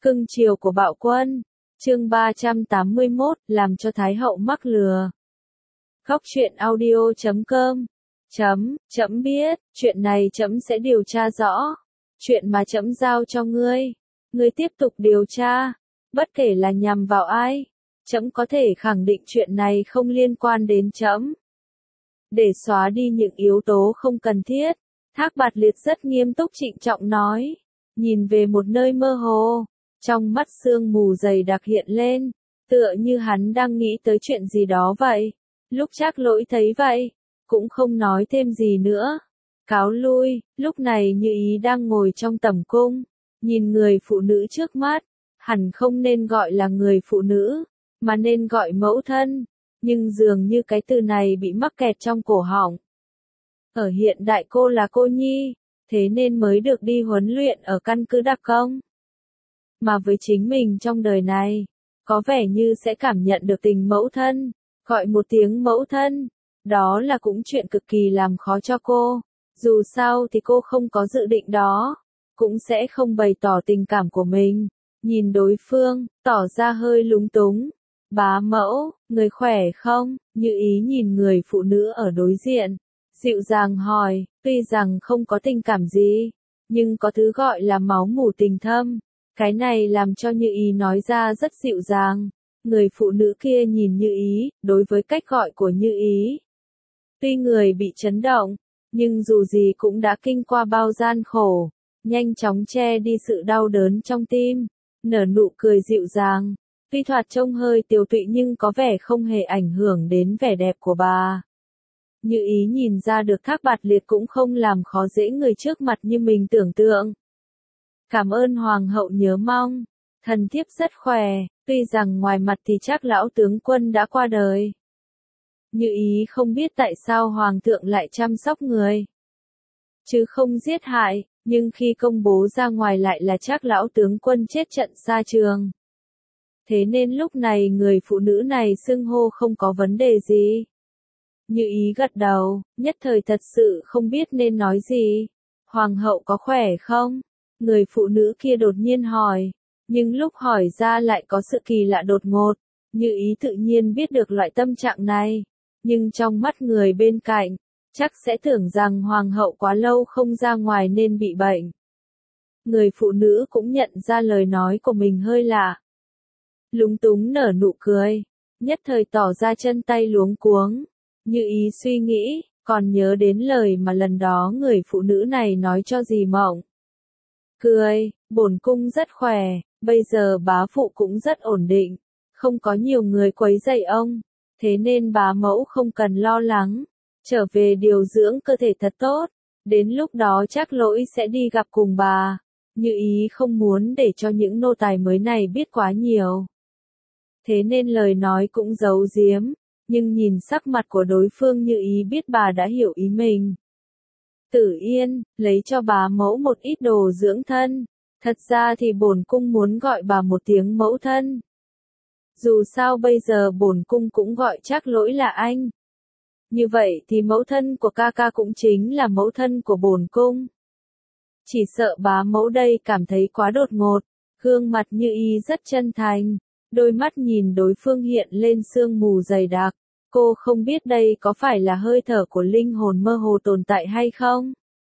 Cưng chiều của bạo quân. Chương 381, làm cho Thái hậu mắc lừa. Góc truyện audio.com. Trẫm biết, chuyện này trẫm sẽ điều tra rõ. Chuyện mà trẫm giao cho ngươi, ngươi tiếp tục điều tra, bất kể là nhằm vào ai, trẫm có thể khẳng định chuyện này không liên quan đến trẫm. Để xóa đi những yếu tố không cần thiết, Thác Bạt Liệt rất nghiêm túc trịnh trọng nói, nhìn về một nơi mơ hồ, trong mắt sương mù dày đặc hiện lên, tựa như hắn đang nghĩ tới chuyện gì đó vậy. Lúc Trác Lỗi thấy vậy, cũng không nói thêm gì nữa. Cáo lui, lúc này Như Ý đang ngồi trong tẩm cung, nhìn người phụ nữ trước mắt, hẳn không nên gọi là người phụ nữ, mà nên gọi mẫu thân, nhưng dường như cái từ này bị mắc kẹt trong cổ họng. Ở hiện đại cô là cô nhi, thế nên mới được đi huấn luyện ở căn cứ đặc công. Mà với chính mình trong đời này, có vẻ như sẽ cảm nhận được tình mẫu thân, gọi một tiếng mẫu thân, đó là cũng chuyện cực kỳ làm khó cho cô. Dù sao thì cô không có dự định đó, cũng sẽ không bày tỏ tình cảm của mình. Nhìn đối phương, tỏ ra hơi lúng túng. Bá mẫu, người khỏe không? Như Ý nhìn người phụ nữ ở đối diện, dịu dàng hỏi, tuy rằng không có tình cảm gì, nhưng có thứ gọi là máu mủ tình thâm. Cái này làm cho Như Ý nói ra rất dịu dàng. Người phụ nữ kia nhìn Như Ý, đối với cách gọi của Như Ý. Tuy người bị chấn động, nhưng dù gì cũng đã kinh qua bao gian khổ, nhanh chóng che đi sự đau đớn trong tim, nở nụ cười dịu dàng. Tuy thoạt trông hơi tiều tụy nhưng có vẻ không hề ảnh hưởng đến vẻ đẹp của bà. Như Ý nhìn ra được Thác Bạt Liệt cũng không làm khó dễ người trước mặt như mình tưởng tượng. Cảm ơn hoàng hậu nhớ mong, thần thiếp rất khỏe, tuy rằng ngoài mặt thì chắc lão tướng quân đã qua đời. Như Ý không biết tại sao hoàng thượng lại chăm sóc người, chứ không giết hại, nhưng khi công bố ra ngoài lại là chắc lão tướng quân chết trận xa trường. Thế nên lúc này người phụ nữ này xưng hô không có vấn đề gì. Như Ý gật đầu, nhất thời thật sự không biết nên nói gì. Hoàng hậu có khỏe không? Người phụ nữ kia đột nhiên hỏi, nhưng lúc hỏi ra lại có sự kỳ lạ đột ngột. Như Ý tự nhiên biết được loại tâm trạng này, nhưng trong mắt người bên cạnh, chắc sẽ tưởng rằng hoàng hậu quá lâu không ra ngoài nên bị bệnh. Người phụ nữ cũng nhận ra lời nói của mình hơi lạ. Lúng túng nở nụ cười, nhất thời tỏ ra chân tay luống cuống. Như Ý suy nghĩ, còn nhớ đến lời mà lần đó người phụ nữ này nói cho dì Mộng. Cười, bổn cung rất khỏe, bây giờ bá phụ cũng rất ổn định, không có nhiều người quấy rầy ông, thế nên bá mẫu không cần lo lắng, trở về điều dưỡng cơ thể thật tốt, đến lúc đó Trác Lỗi sẽ đi gặp cùng bà. Như Ý không muốn để cho những nô tài mới này biết quá nhiều, thế nên lời nói cũng giấu giếm, nhưng nhìn sắc mặt của đối phương Như Ý biết bà đã hiểu ý mình. Tử Yên, lấy cho bá mẫu một ít đồ dưỡng thân, thật ra thì bổn cung muốn gọi bà một tiếng mẫu thân. Dù sao bây giờ bổn cung cũng gọi Trác Lỗi là anh. Như vậy thì mẫu thân của ca ca cũng chính là mẫu thân của bổn cung. Chỉ sợ bá mẫu đây cảm thấy quá đột ngột, gương mặt Như Ý rất chân thành, đôi mắt nhìn đối phương hiện lên sương mù dày đặc. Cô không biết đây có phải là hơi thở của linh hồn mơ hồ tồn tại hay không?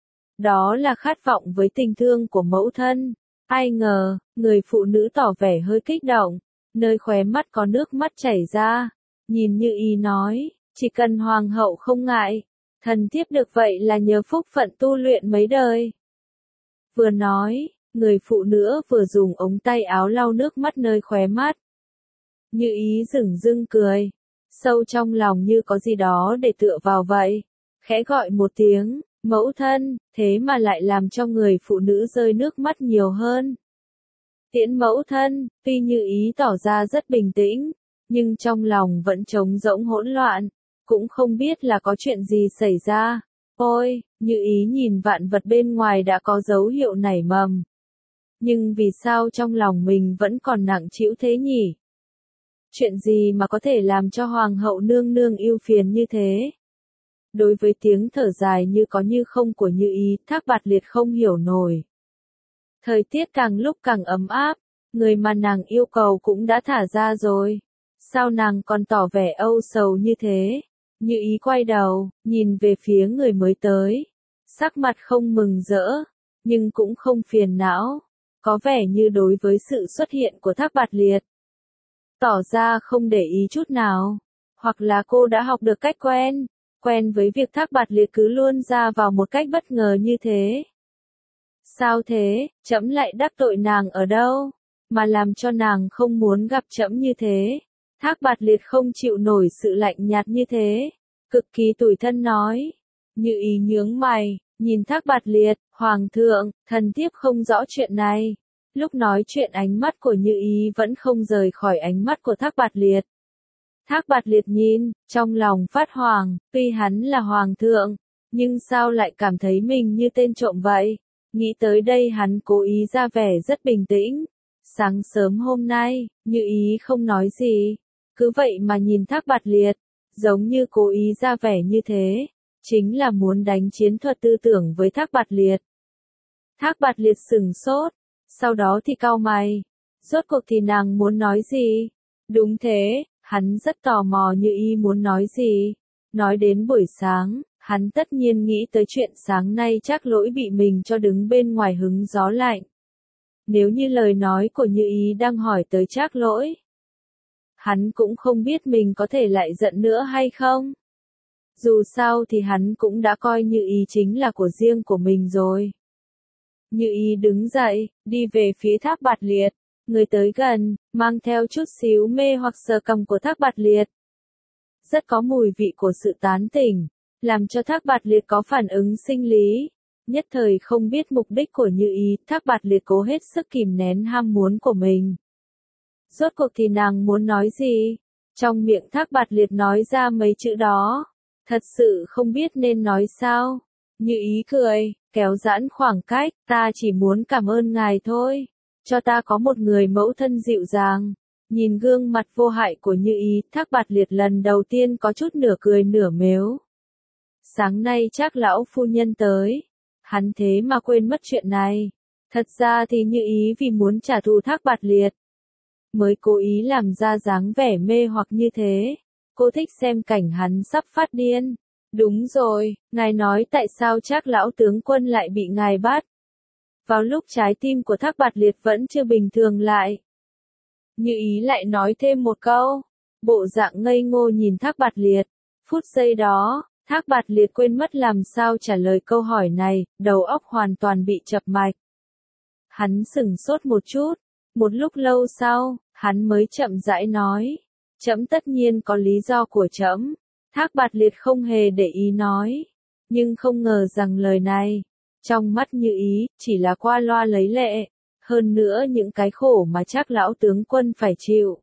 Đó là khát vọng với tình thương của mẫu thân. Ai ngờ, người phụ nữ tỏ vẻ hơi kích động, nơi khóe mắt có nước mắt chảy ra. Nhìn Như Ý nói, chỉ cần hoàng hậu không ngại, thần thiếp được vậy là nhờ phúc phận tu luyện mấy đời. Vừa nói, người phụ nữ vừa dùng ống tay áo lau nước mắt nơi khóe mắt. Như Ý dửng dưng cười, sâu trong lòng như có gì đó để tựa vào vậy, khẽ gọi một tiếng, mẫu thân, thế mà lại làm cho người phụ nữ rơi nước mắt nhiều hơn. Tiễn mẫu thân, tuy Như Ý tỏ ra rất bình tĩnh, nhưng trong lòng vẫn trống rỗng hỗn loạn, cũng không biết là có chuyện gì xảy ra. Ôi, Như Ý nhìn vạn vật bên ngoài đã có dấu hiệu nảy mầm. Nhưng vì sao trong lòng mình vẫn còn nặng trĩu thế nhỉ? Chuyện gì mà có thể làm cho hoàng hậu nương nương ưu phiền như thế? Đối với tiếng thở dài như có như không của Như Ý, Thác Bạt Liệt không hiểu nổi. Thời tiết càng lúc càng ấm áp, Người mà nàng yêu cầu cũng đã thả ra rồi. Sao nàng còn tỏ vẻ âu sầu như thế? Như Ý quay đầu, nhìn về phía người mới tới. Sắc mặt không mừng rỡ, nhưng cũng không phiền não. Có vẻ như đối với sự xuất hiện của Thác Bạt Liệt, tỏ ra không để ý chút nào. Hoặc là cô đã học được cách quen với việc Thác Bạt Liệt cứ luôn ra vào một cách bất ngờ như thế. Sao thế, trẫm lại đắc tội nàng ở đâu, mà làm cho nàng không muốn gặp trẫm như thế? Thác Bạt Liệt không chịu nổi sự lạnh nhạt như thế, cực kỳ tủi thân nói. Như Ý nhướng mày, nhìn Thác Bạt Liệt, Hoàng thượng, thần thiếp không rõ chuyện này. Lúc nói chuyện ánh mắt của Như Ý vẫn không rời khỏi ánh mắt của Thác Bạt Liệt. Thác Bạt Liệt nhìn, trong lòng phát hoảng, tuy hắn là Hoàng thượng, nhưng sao lại cảm thấy mình như tên trộm vậy? Nghĩ tới đây hắn cố ý ra vẻ rất bình tĩnh. Sáng sớm hôm nay, Như Ý không nói gì, cứ vậy mà nhìn Thác Bạt Liệt, giống như cố ý ra vẻ như thế, chính là muốn đánh chiến thuật tư tưởng với Thác Bạt Liệt. Thác Bạt Liệt sửng sốt, sau đó thì cau mày, rốt cuộc thì nàng muốn nói gì? Đúng thế, hắn rất tò mò Như Ý muốn nói gì. Nói đến buổi sáng, hắn tất nhiên nghĩ tới chuyện sáng nay Trác Lỗi bị mình cho đứng bên ngoài hứng gió lạnh. Nếu như lời nói của Như Ý đang hỏi tới Trác Lỗi, hắn cũng không biết mình có thể lại giận nữa hay không. Dù sao thì hắn cũng đã coi Như Ý chính là của riêng của mình rồi. Như Ý đứng dậy, đi về phía Thác Bạt Liệt, người tới gần, mang theo chút xíu mê hoặc sờ cằm của Thác Bạt Liệt. Rất có mùi vị của sự tán tỉnh, làm cho Thác Bạt Liệt có phản ứng sinh lý. Nhất thời không biết mục đích của Như Ý, Thác Bạt Liệt cố hết sức kìm nén ham muốn của mình. Rốt cuộc thì nàng muốn nói gì? Trong miệng Thác Bạt Liệt nói ra mấy chữ đó, thật sự không biết nên nói sao. Như Ý cười, kéo giãn khoảng cách, ta chỉ muốn cảm ơn ngài thôi, cho ta có một người mẫu thân dịu dàng. Nhìn gương mặt vô hại của Như Ý, Thác Bạt Liệt lần đầu tiên có chút nửa cười nửa mếu. Sáng nay Trác lão phu nhân tới, hắn thế mà quên mất chuyện này. Thật ra thì Như Ý vì muốn trả thù Thác Bạt Liệt, mới cố ý làm ra dáng vẻ mê hoặc như thế. Cô thích xem cảnh hắn sắp phát điên. Đúng rồi, ngài nói tại sao Trác lão tướng quân lại bị ngài bắt. Vào lúc trái tim của Thác Bạt Liệt vẫn chưa bình thường lại, Như Ý lại nói thêm một câu, bộ dạng ngây ngô nhìn Thác Bạt Liệt. Phút giây đó, Thác Bạt Liệt quên mất làm sao trả lời câu hỏi này, đầu óc hoàn toàn bị chập mạch. Hắn sửng sốt một chút, một lúc lâu sau, hắn mới chậm rãi nói, trẫm tất nhiên có lý do của trẫm. Thác Bạt Liệt không hề để ý nói, nhưng không ngờ rằng lời này, trong mắt Như Ý, chỉ là qua loa lấy lệ. Hơn nữa những cái khổ mà Trác lão tướng quân phải chịu.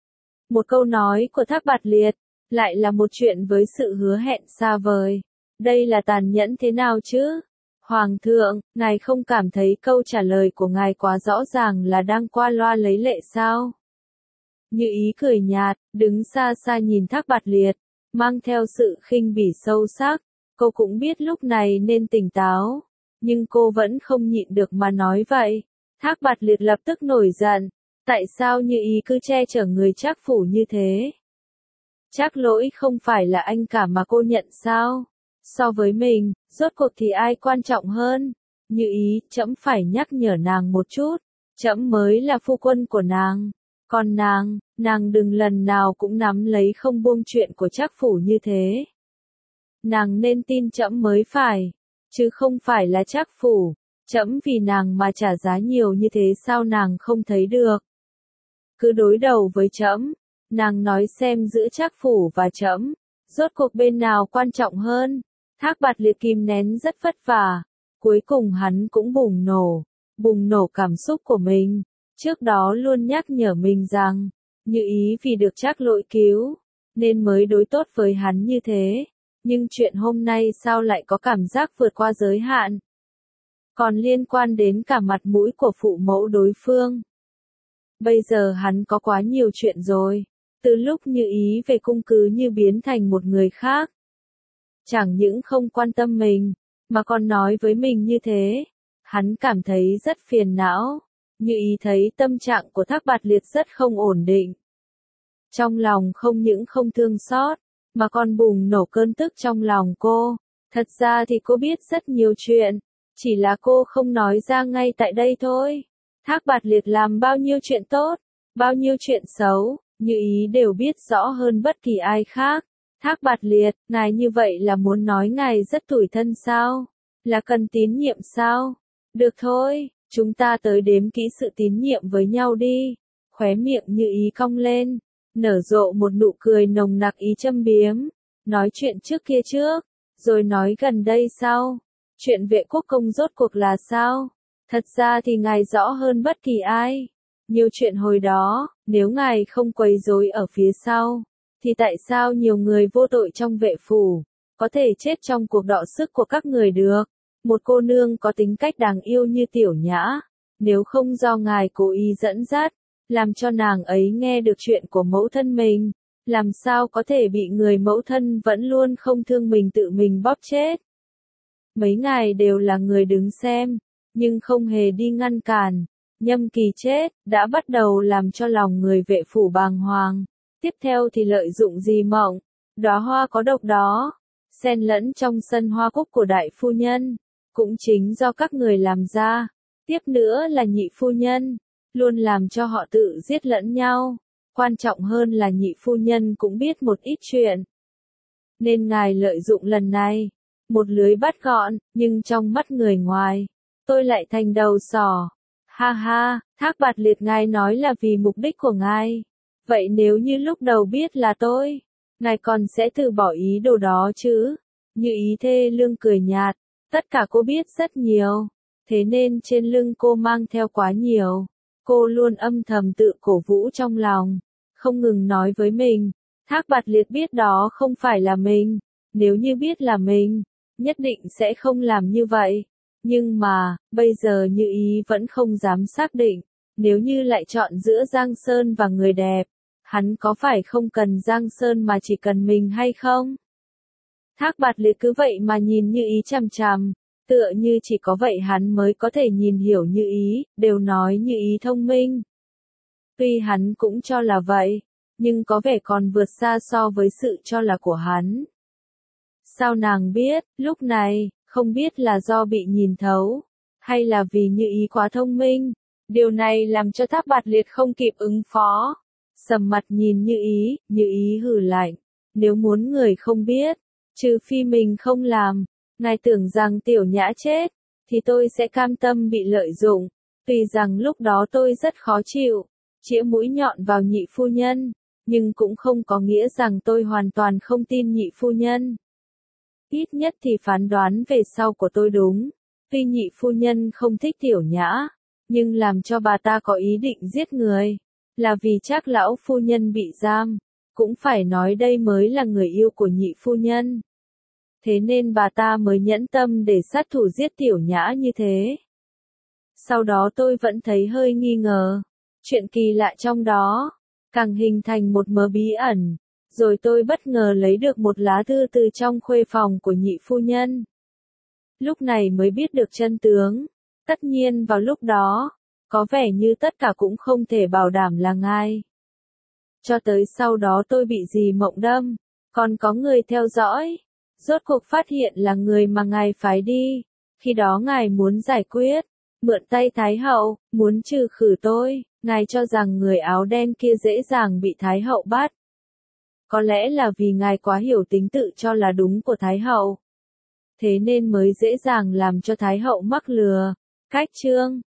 Một câu nói của Thác Bạt Liệt, lại là một chuyện với sự hứa hẹn xa vời. Đây là tàn nhẫn thế nào chứ? Hoàng thượng, ngài không cảm thấy câu trả lời của ngài quá rõ ràng là đang qua loa lấy lệ sao? Như Ý cười nhạt, đứng xa xa nhìn Thác Bạt Liệt, mang theo sự khinh bỉ sâu sắc. Cô cũng biết lúc này nên tỉnh táo, nhưng cô vẫn không nhịn được mà nói vậy. Thác Bạt Liệt lập tức nổi giận, tại sao Như Ý cứ che chở người Trác phủ như thế? Trác Lỗi không phải là anh cả mà cô nhận sao? So với mình, rốt cuộc thì ai quan trọng hơn? Như Ý, trẫm phải nhắc nhở nàng một chút, trẫm mới là phu quân của nàng. Còn nàng đừng lần nào cũng nắm lấy không buông chuyện của Trác phủ như thế. Nàng nên tin trẫm mới phải, chứ không phải là Trác phủ. Trẫm vì nàng mà trả giá nhiều như thế sao nàng không thấy được? Cứ đối đầu với trẫm, nàng nói xem giữa Trác phủ và trẫm, rốt cuộc bên nào quan trọng hơn? Thác Bạt Liệt kìm nén rất vất vả, cuối cùng hắn cũng bùng nổ cảm xúc của mình. Trước đó luôn nhắc nhở mình rằng, Như Ý vì được Trác Lỗi cứu, nên mới đối tốt với hắn như thế. Nhưng chuyện hôm nay sao lại có cảm giác vượt qua giới hạn? Còn liên quan đến cả mặt mũi của phụ mẫu đối phương. Bây giờ hắn có quá nhiều chuyện rồi. Từ lúc Như Ý về cung cứ như biến thành một người khác. Chẳng những không quan tâm mình, mà còn nói với mình như thế. Hắn cảm thấy rất phiền não. Như Ý thấy tâm trạng của Thác Bạt Liệt rất không ổn định. Trong lòng không những không thương xót, mà còn bùng nổ cơn tức trong lòng cô. Thật ra thì cô biết rất nhiều chuyện, chỉ là cô không nói ra ngay tại đây thôi. Thác Bạt Liệt làm bao nhiêu chuyện tốt, bao nhiêu chuyện xấu, Như Ý đều biết rõ hơn bất kỳ ai khác. Thác Bạt Liệt, ngài như vậy là muốn nói ngài rất tủi thân sao? Là cần tín nhiệm sao? Được thôi, chúng ta tới đếm kỹ sự tín nhiệm với nhau đi. Khóe miệng Như Ý cong lên, nở rộ một nụ cười nồng nặc ý châm biếm. Nói chuyện trước kia trước, rồi nói gần đây sau. Chuyện Vệ Quốc Công rốt cuộc là sao? Thật ra thì ngài rõ hơn bất kỳ ai. Nhiều chuyện hồi đó, nếu ngài không quấy rối ở phía sau, thì tại sao nhiều người vô tội trong vệ phủ, có thể chết trong cuộc đọ sức của các người được? Một cô nương có tính cách đáng yêu như Tiểu Nhã, nếu không do ngài cố ý dẫn dắt, làm cho nàng ấy nghe được chuyện của mẫu thân mình, làm sao có thể bị người mẫu thân vẫn luôn không thương mình tự mình bóp chết? Mấy ngài đều là người đứng xem, nhưng không hề đi ngăn cản. Nhâm Kỳ chết, đã bắt đầu làm cho lòng người vệ phủ bàng hoàng. Tiếp theo thì lợi dụng gì mộng, đóa hoa có độc đó, xen lẫn trong sân hoa cúc của đại phu nhân, cũng chính do các người làm ra. Tiếp nữa là nhị phu nhân, luôn làm cho họ tự giết lẫn nhau. Quan trọng hơn là nhị phu nhân cũng biết một ít chuyện. Nên ngài lợi dụng lần này, một lưới bắt gọn, nhưng trong mắt người ngoài, tôi lại thành đầu sỏ. Ha ha, Thác Bạt Liệt ngài nói là vì mục đích của ngài. Vậy nếu như lúc đầu biết là tôi, ngài còn sẽ từ bỏ ý đồ đó chứ? Như Ý thê lương cười nhạt, tất cả cô biết rất nhiều, thế nên trên lưng cô mang theo quá nhiều. Cô luôn âm thầm tự cổ vũ trong lòng, không ngừng nói với mình, Thác Bạt Liệt biết đó không phải là mình, nếu như biết là mình, nhất định sẽ không làm như vậy. Nhưng mà, bây giờ Như Ý vẫn không dám xác định, nếu như lại chọn giữa Giang Sơn và người đẹp, hắn có phải không cần Giang Sơn mà chỉ cần mình hay không? Thác Bạt Liệt cứ vậy mà nhìn Như Ý chằm chằm, tựa như chỉ có vậy hắn mới có thể nhìn hiểu Như Ý, đều nói Như Ý thông minh. Tuy hắn cũng cho là vậy, nhưng có vẻ còn vượt xa so với sự cho là của hắn. Sao nàng biết, lúc này, không biết là do bị nhìn thấu, hay là vì Như Ý quá thông minh, điều này làm cho Thác Bạt Liệt không kịp ứng phó. Sầm mặt nhìn Như Ý hừ lạnh, nếu muốn người không biết, trừ phi mình không làm, ngài tưởng rằng Tiểu Nhã chết, thì tôi sẽ cam tâm bị lợi dụng, tuy rằng lúc đó tôi rất khó chịu, chĩa mũi nhọn vào nhị phu nhân, nhưng cũng không có nghĩa rằng tôi hoàn toàn không tin nhị phu nhân. Ít nhất thì phán đoán về sau của tôi đúng, tuy nhị phu nhân không thích Tiểu Nhã, nhưng làm cho bà ta có ý định giết người, là vì chắc lão phu nhân bị giam, cũng phải nói đây mới là người yêu của nhị phu nhân. Thế nên bà ta mới nhẫn tâm để sát thủ giết Tiểu Nhã như thế. Sau đó tôi vẫn thấy hơi nghi ngờ, chuyện kỳ lạ trong đó, càng hình thành một mớ bí ẩn. Rồi tôi bất ngờ lấy được một lá thư từ trong khuê phòng của nhị phu nhân. Lúc này mới biết được chân tướng. Tất nhiên vào lúc đó, có vẻ như tất cả cũng không thể bảo đảm là ngài. Cho tới sau đó tôi bị dì mộng đâm, còn có người theo dõi. Rốt cuộc phát hiện là người mà ngài phái đi. Khi đó ngài muốn giải quyết, mượn tay Thái hậu, muốn trừ khử tôi. Ngài cho rằng người áo đen kia dễ dàng bị Thái hậu bắt. Có lẽ là vì ngài quá hiểu tính tự cho là đúng của Thái hậu. Thế nên mới dễ dàng làm cho Thái hậu mắc lừa. Cách chương